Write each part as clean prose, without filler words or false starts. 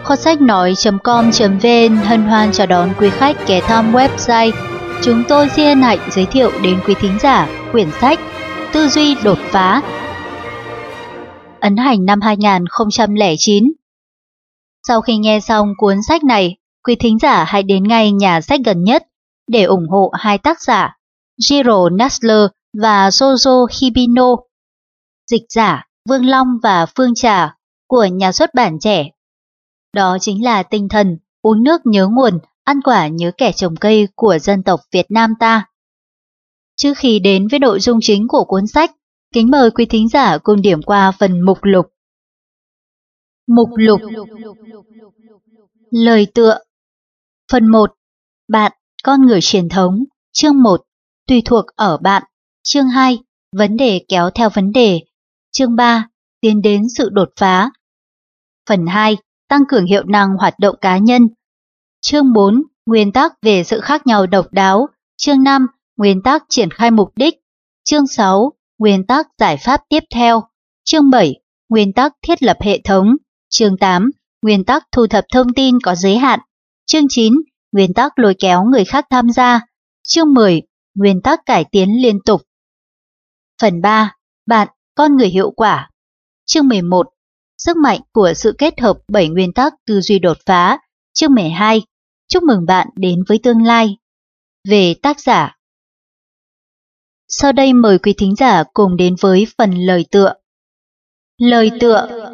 Kho sách nói.com.vn hân hoan chào đón quý khách ghé thăm website. Chúng tôi xin hân hạnh giới thiệu đến quý thính giả quyển sách Tư duy đột phá, ấn hành năm 2009. Sau khi nghe xong cuốn sách này, quý thính giả hãy đến ngay nhà sách gần nhất để ủng hộ hai tác giả Jiro Nassler và Shozo Hibino, dịch giả Vương Long và Phương Trà của nhà xuất bản Trẻ. Đó chính là tinh thần uống nước nhớ nguồn, ăn quả nhớ kẻ trồng cây của dân tộc Việt Nam ta. Trước khi đến với nội dung chính của cuốn sách, kính mời quý thính giả cùng điểm qua phần mục lục. Mục lục. Lời tựa. Phần 1. Bạn, con người truyền thống. Chương 1. Tùy thuộc ở bạn. Chương 2. Vấn đề kéo theo vấn đề. Chương 3. Tiến đến sự đột phá. Phần 2. Tăng cường hiệu năng hoạt động cá nhân. Chương 4. Nguyên tắc về sự khác nhau độc đáo. Chương 5. Nguyên tắc triển khai mục đích. Chương 6. Nguyên tắc giải pháp tiếp theo. Chương 7. Nguyên tắc thiết lập hệ thống. Chương 8. Nguyên tắc thu thập thông tin có giới hạn. Chương 9. Nguyên tắc lôi kéo người khác tham gia. Chương 10. Nguyên tắc cải tiến liên tục. Phần 3. Bạn, con người hiệu quả. Chương 11. Sức mạnh của sự kết hợp 7 nguyên tắc tư duy đột phá. Chương 12. Chúc mừng bạn đến với tương lai. Về tác giả. Sau đây mời quý thính giả cùng đến với phần lời tựa. Lời tựa.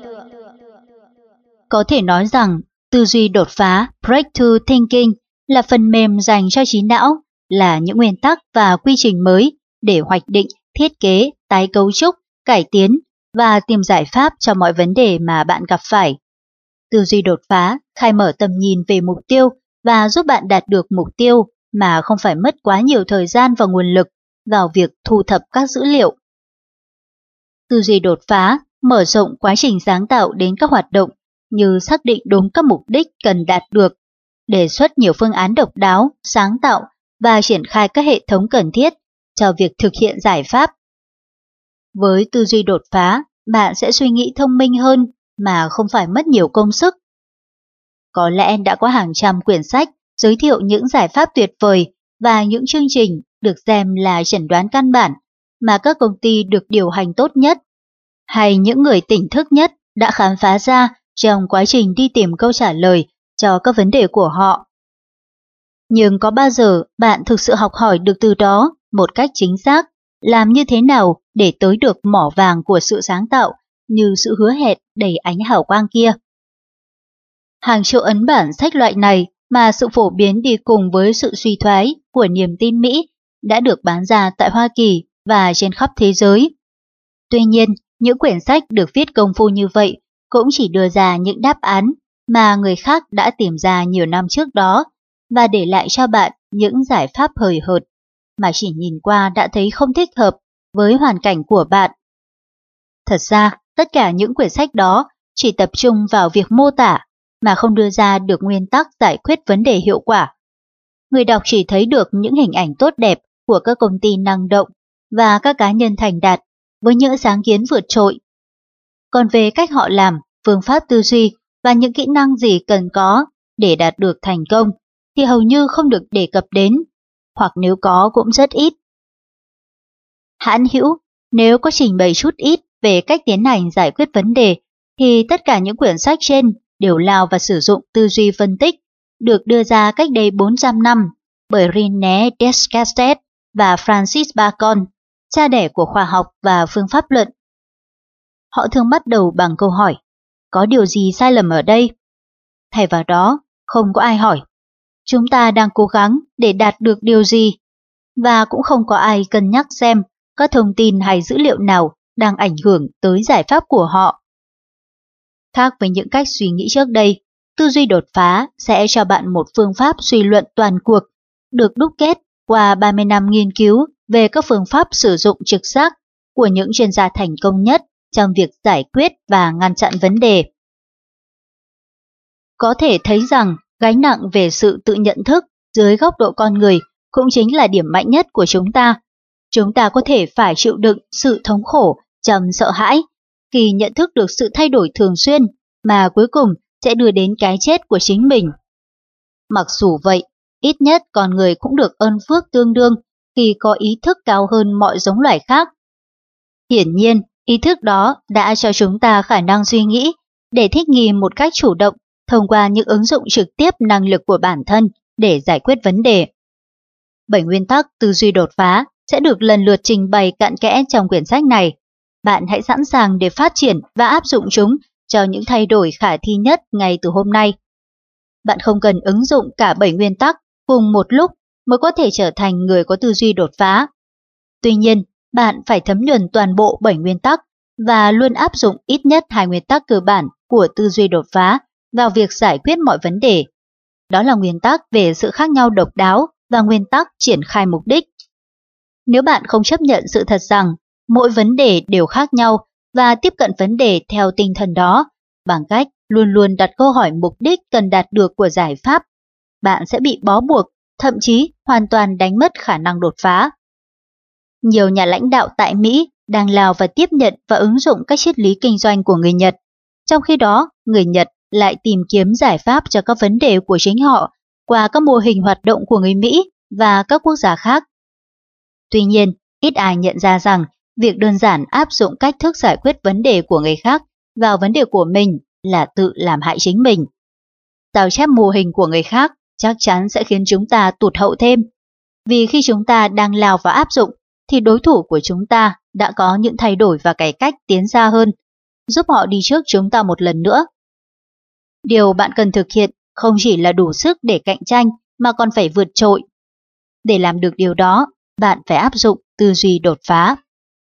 Có thể nói rằng, tư duy đột phá, breakthrough thinking, là phần mềm dành cho trí não, là những nguyên tắc và quy trình mới để hoạch định, thiết kế, tái cấu trúc, cải tiến và tìm giải pháp cho mọi vấn đề mà bạn gặp phải. Tư duy đột phá khai mở tầm nhìn về mục tiêu và giúp bạn đạt được mục tiêu mà không phải mất quá nhiều thời gian và nguồn lực vào việc thu thập các dữ liệu. Tư duy đột phá mở rộng quá trình sáng tạo đến các hoạt động như xác định đúng các mục đích cần đạt được, đề xuất nhiều phương án độc đáo, sáng tạo và triển khai các hệ thống cần thiết cho việc thực hiện giải pháp. Với tư duy đột phá, bạn sẽ suy nghĩ thông minh hơn mà không phải mất nhiều công sức. Có lẽ đã có hàng trăm quyển sách giới thiệu những giải pháp tuyệt vời và những chương trình được xem là chẩn đoán căn bản mà các công ty được điều hành tốt nhất, hay những người tỉnh thức nhất đã khám phá ra trong quá trình đi tìm câu trả lời cho các vấn đề của họ. Nhưng có bao giờ bạn thực sự học hỏi được từ đó một cách chính xác, làm như thế nào để tới được mỏ vàng của sự sáng tạo như sự hứa hẹn đầy ánh hào quang kia? Hàng triệu ấn bản sách loại này mà sự phổ biến đi cùng với sự suy thoái của niềm tin Mỹ đã được bán ra tại Hoa Kỳ và trên khắp thế giới. Tuy nhiên, những quyển sách được viết công phu như vậy cũng chỉ đưa ra những đáp án mà người khác đã tìm ra nhiều năm trước đó và để lại cho bạn những giải pháp hời hợt mà chỉ nhìn qua đã thấy không thích hợp với hoàn cảnh của bạn. Thật ra, tất cả những quyển sách đó chỉ tập trung vào việc mô tả mà không đưa ra được nguyên tắc giải quyết vấn đề hiệu quả. Người đọc chỉ thấy được những hình ảnh tốt đẹp của các công ty năng động và các cá nhân thành đạt với những sáng kiến vượt trội. Còn về cách họ làm, phương pháp tư duy và những kỹ năng gì cần có để đạt được thành công thì hầu như không được đề cập đến, hoặc nếu có cũng rất ít. Hãn hữu, nếu có trình bày chút ít về cách tiến hành giải quyết vấn đề thì tất cả những quyển sách trên đều lao vào sử dụng tư duy phân tích được đưa ra cách đây 400 năm bởi René Descartes và Francis Bacon, cha đẻ của khoa học và phương pháp luận. Họ thường bắt đầu bằng câu hỏi, có điều gì sai lầm ở đây? Thay vào đó, không có ai hỏi, chúng ta đang cố gắng để đạt được điều gì? Và cũng không có ai cân nhắc xem các thông tin hay dữ liệu nào đang ảnh hưởng tới giải pháp của họ. Khác với những cách suy nghĩ trước đây, tư duy đột phá sẽ cho bạn một phương pháp suy luận toàn cuộc, được đúc kết qua 30 năm nghiên cứu về các phương pháp sử dụng trực giác của những chuyên gia thành công nhất trong việc giải quyết và ngăn chặn vấn đề. Có thể thấy rằng gánh nặng về sự tự nhận thức dưới góc độ con người cũng chính là điểm mạnh nhất của chúng ta. Chúng ta có thể phải chịu đựng sự thống khổ, trầm sợ hãi khi nhận thức được sự thay đổi thường xuyên mà cuối cùng sẽ đưa đến cái chết của chính mình. Mặc dù vậy, ít nhất con người cũng được ơn phước tương đương khi có ý thức cao hơn mọi giống loài khác. Hiển nhiên, ý thức đó đã cho chúng ta khả năng suy nghĩ để thích nghi một cách chủ động thông qua những ứng dụng trực tiếp năng lực của bản thân để giải quyết vấn đề. 7 nguyên tắc tư duy đột phá sẽ được lần lượt trình bày cặn kẽ trong quyển sách này. Bạn hãy sẵn sàng để phát triển và áp dụng chúng cho những thay đổi khả thi nhất ngay từ hôm nay. Bạn không cần ứng dụng cả 7 nguyên tắc cùng một lúc mới có thể trở thành người có tư duy đột phá. Tuy nhiên, bạn phải thấm nhuần toàn bộ 7 nguyên tắc và luôn áp dụng ít nhất 2 nguyên tắc cơ bản của tư duy đột phá vào việc giải quyết mọi vấn đề. Đó là nguyên tắc về sự khác nhau độc đáo và nguyên tắc triển khai mục đích. Nếu bạn không chấp nhận sự thật rằng mỗi vấn đề đều khác nhau và tiếp cận vấn đề theo tinh thần đó, bằng cách luôn luôn đặt câu hỏi mục đích cần đạt được của giải pháp, bạn sẽ bị bó buộc, thậm chí hoàn toàn đánh mất khả năng đột phá. Nhiều nhà lãnh đạo tại Mỹ đang lao vào tiếp nhận và ứng dụng các triết lý kinh doanh của người Nhật. Trong khi đó, người Nhật lại tìm kiếm giải pháp cho các vấn đề của chính họ qua các mô hình hoạt động của người Mỹ và các quốc gia khác. Tuy nhiên, ít ai nhận ra rằng việc đơn giản áp dụng cách thức giải quyết vấn đề của người khác vào vấn đề của mình là tự làm hại chính mình. Sao chép mô hình của người khác chắc chắn sẽ khiến chúng ta tụt hậu thêm. Vì khi chúng ta đang lao vào áp dụng, thì đối thủ của chúng ta đã có những thay đổi và cải cách tiến xa hơn, giúp họ đi trước chúng ta một lần nữa. Điều bạn cần thực hiện không chỉ là đủ sức để cạnh tranh mà còn phải vượt trội. Để làm được điều đó, bạn phải áp dụng tư duy đột phá.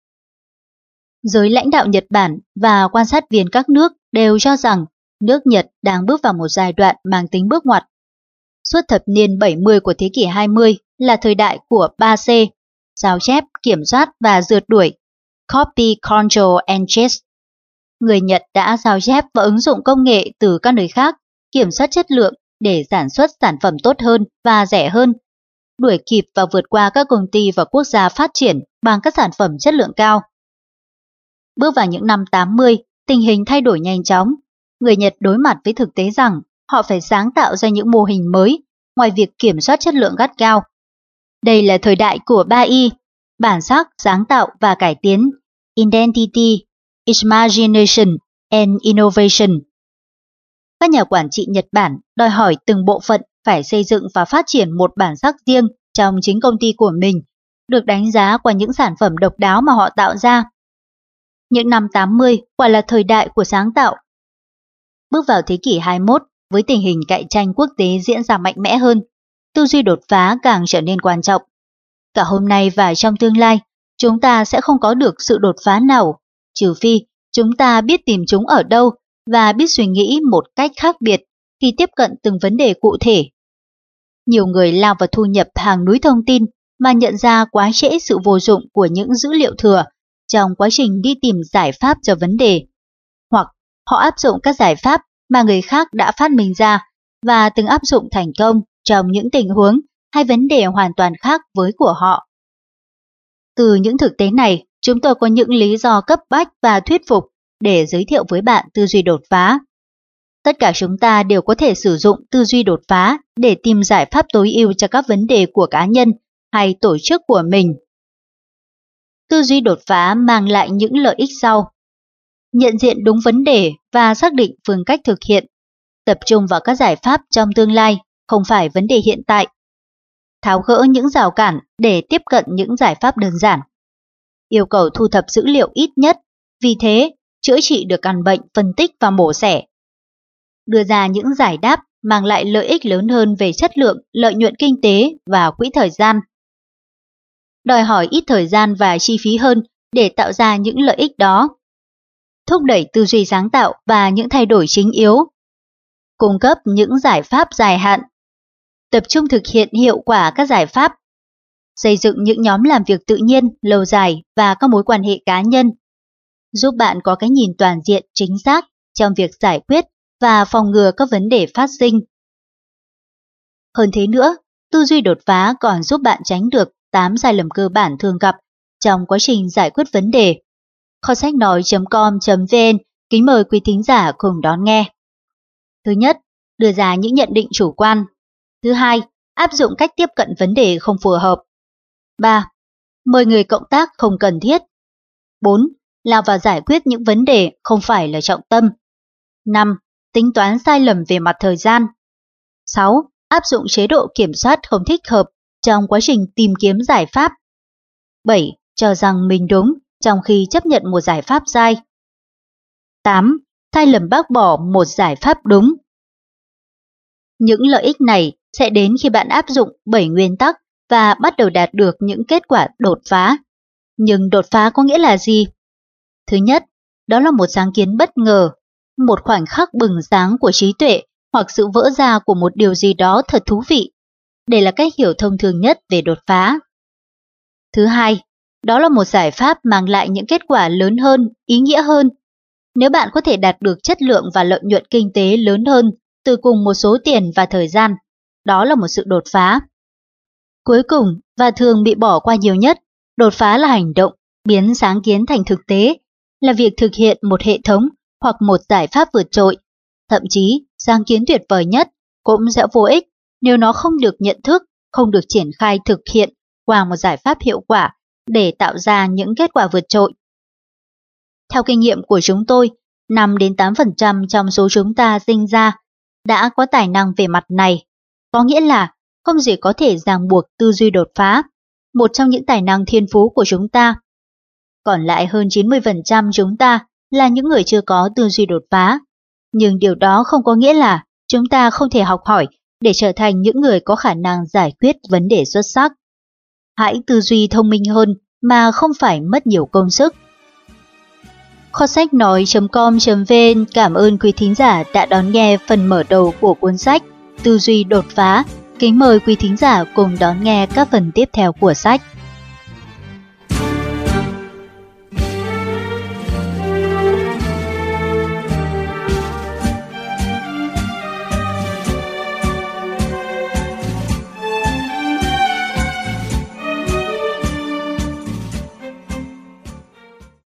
Giới lãnh đạo Nhật Bản và quan sát viên các nước đều cho rằng nước Nhật đang bước vào một giai đoạn mang tính bước ngoặt. Suốt thập niên 70 của thế kỷ 20 là thời đại của 3C, sao chép, kiểm soát và rượt đuổi, Copy, Control and Chase. Người Nhật đã sao chép và ứng dụng công nghệ từ các nơi khác, kiểm soát chất lượng để sản xuất sản phẩm tốt hơn và rẻ hơn, đuổi kịp và vượt qua các công ty và quốc gia phát triển bằng các sản phẩm chất lượng cao. Bước vào những năm 80, tình hình thay đổi nhanh chóng. Người Nhật đối mặt với thực tế rằng họ phải sáng tạo ra những mô hình mới ngoài việc kiểm soát chất lượng gắt gao. Đây là thời đại của 3I, bản sắc, sáng tạo và cải tiến, Identity, Imagination and Innovation. Các nhà quản trị Nhật Bản đòi hỏi từng bộ phận phải xây dựng và phát triển một bản sắc riêng trong chính công ty của mình, được đánh giá qua những sản phẩm độc đáo mà họ tạo ra. Những năm 80 quả là thời đại của sáng tạo. Bước vào thế kỷ 21, với tình hình cạnh tranh quốc tế diễn ra mạnh mẽ hơn, tư duy đột phá càng trở nên quan trọng. Cả hôm nay và trong tương lai, chúng ta sẽ không có được sự đột phá nào, trừ phi chúng ta biết tìm chúng ở đâu và biết suy nghĩ một cách khác biệt khi tiếp cận từng vấn đề cụ thể. Nhiều người lao vào thu nhập hàng núi thông tin mà nhận ra quá trễ sự vô dụng của những dữ liệu thừa trong quá trình đi tìm giải pháp cho vấn đề. Hoặc họ áp dụng các giải pháp mà người khác đã phát minh ra và từng áp dụng thành công trong những tình huống hay vấn đề hoàn toàn khác với của họ. Từ những thực tế này, chúng tôi có những lý do cấp bách và thuyết phục để giới thiệu với bạn tư duy đột phá. Tất cả chúng ta đều có thể sử dụng tư duy đột phá để tìm giải pháp tối ưu cho các vấn đề của cá nhân hay tổ chức của mình. Tư duy đột phá mang lại những lợi ích sau: nhận diện đúng vấn đề và xác định phương cách thực hiện, tập trung vào các giải pháp trong tương lai, không phải vấn đề hiện tại, tháo gỡ những rào cản để tiếp cận những giải pháp đơn giản, yêu cầu thu thập dữ liệu ít nhất, vì thế chữa trị được căn bệnh, phân tích và mổ xẻ, đưa ra những giải đáp mang lại lợi ích lớn hơn về chất lượng, lợi nhuận kinh tế và quỹ thời gian, đòi hỏi ít thời gian và chi phí hơn để tạo ra những lợi ích đó, thúc đẩy tư duy sáng tạo và những thay đổi chính yếu, cung cấp những giải pháp dài hạn, tập trung thực hiện hiệu quả các giải pháp, xây dựng những nhóm làm việc tự nhiên, lâu dài và các mối quan hệ cá nhân, giúp bạn có cái nhìn toàn diện chính xác trong việc giải quyết và phòng ngừa các vấn đề phát sinh. Hơn thế nữa, tư duy đột phá còn giúp bạn tránh được 8 sai lầm cơ bản thường gặp trong quá trình giải quyết vấn đề. Kho sách nói.com.vn kính mời quý thính giả cùng đón nghe. Thứ nhất, đưa ra những nhận định chủ quan. Thứ hai, áp dụng cách tiếp cận vấn đề không phù hợp. 3. Mời người cộng tác không cần thiết. 4. Lao vào giải quyết những vấn đề không phải là trọng tâm. 5. Tính toán sai lầm về mặt thời gian. 6. Áp dụng chế độ kiểm soát không thích hợp trong quá trình tìm kiếm giải pháp. 7. Cho rằng mình đúng trong khi chấp nhận một giải pháp sai. 8. Sai lầm bác bỏ một giải pháp đúng. Những lợi ích này sẽ đến khi bạn áp dụng 7 nguyên tắc và bắt đầu đạt được những kết quả đột phá. Nhưng đột phá có nghĩa là gì? Thứ nhất, đó là một sáng kiến bất ngờ, một khoảnh khắc bừng sáng của trí tuệ hoặc sự vỡ ra của một điều gì đó thật thú vị. Đây là cách hiểu thông thường nhất về đột phá. Thứ hai, đó là một giải pháp mang lại những kết quả lớn hơn, ý nghĩa hơn. Nếu bạn có thể đạt được chất lượng và lợi nhuận kinh tế lớn hơn từ cùng một số tiền và thời gian, đó là một sự đột phá. Cuối cùng, và thường bị bỏ qua nhiều nhất, đột phá là hành động, biến sáng kiến thành thực tế, là việc thực hiện một hệ thống hoặc một giải pháp vượt trội. Thậm chí, sáng kiến tuyệt vời nhất cũng sẽ vô ích nếu nó không được nhận thức, không được triển khai thực hiện qua một giải pháp hiệu quả để tạo ra những kết quả vượt trội. Theo kinh nghiệm của chúng tôi, 5-8% trong số chúng ta sinh ra đã có tài năng về mặt này. Có nghĩa là không gì có thể ràng buộc tư duy đột phá, một trong những tài năng thiên phú của chúng ta. Còn lại hơn 90% chúng ta là những người chưa có tư duy đột phá. Nhưng điều đó không có nghĩa là chúng ta không thể học hỏi để trở thành những người có khả năng giải quyết vấn đề xuất sắc. Hãy tư duy thông minh hơn mà không phải mất nhiều công sức. Kho sách nói.com.vn cảm ơn quý thính giả đã đón nghe phần mở đầu của cuốn sách Tư duy đột phá. Kính mời quý thính giả cùng đón nghe các phần tiếp theo của sách.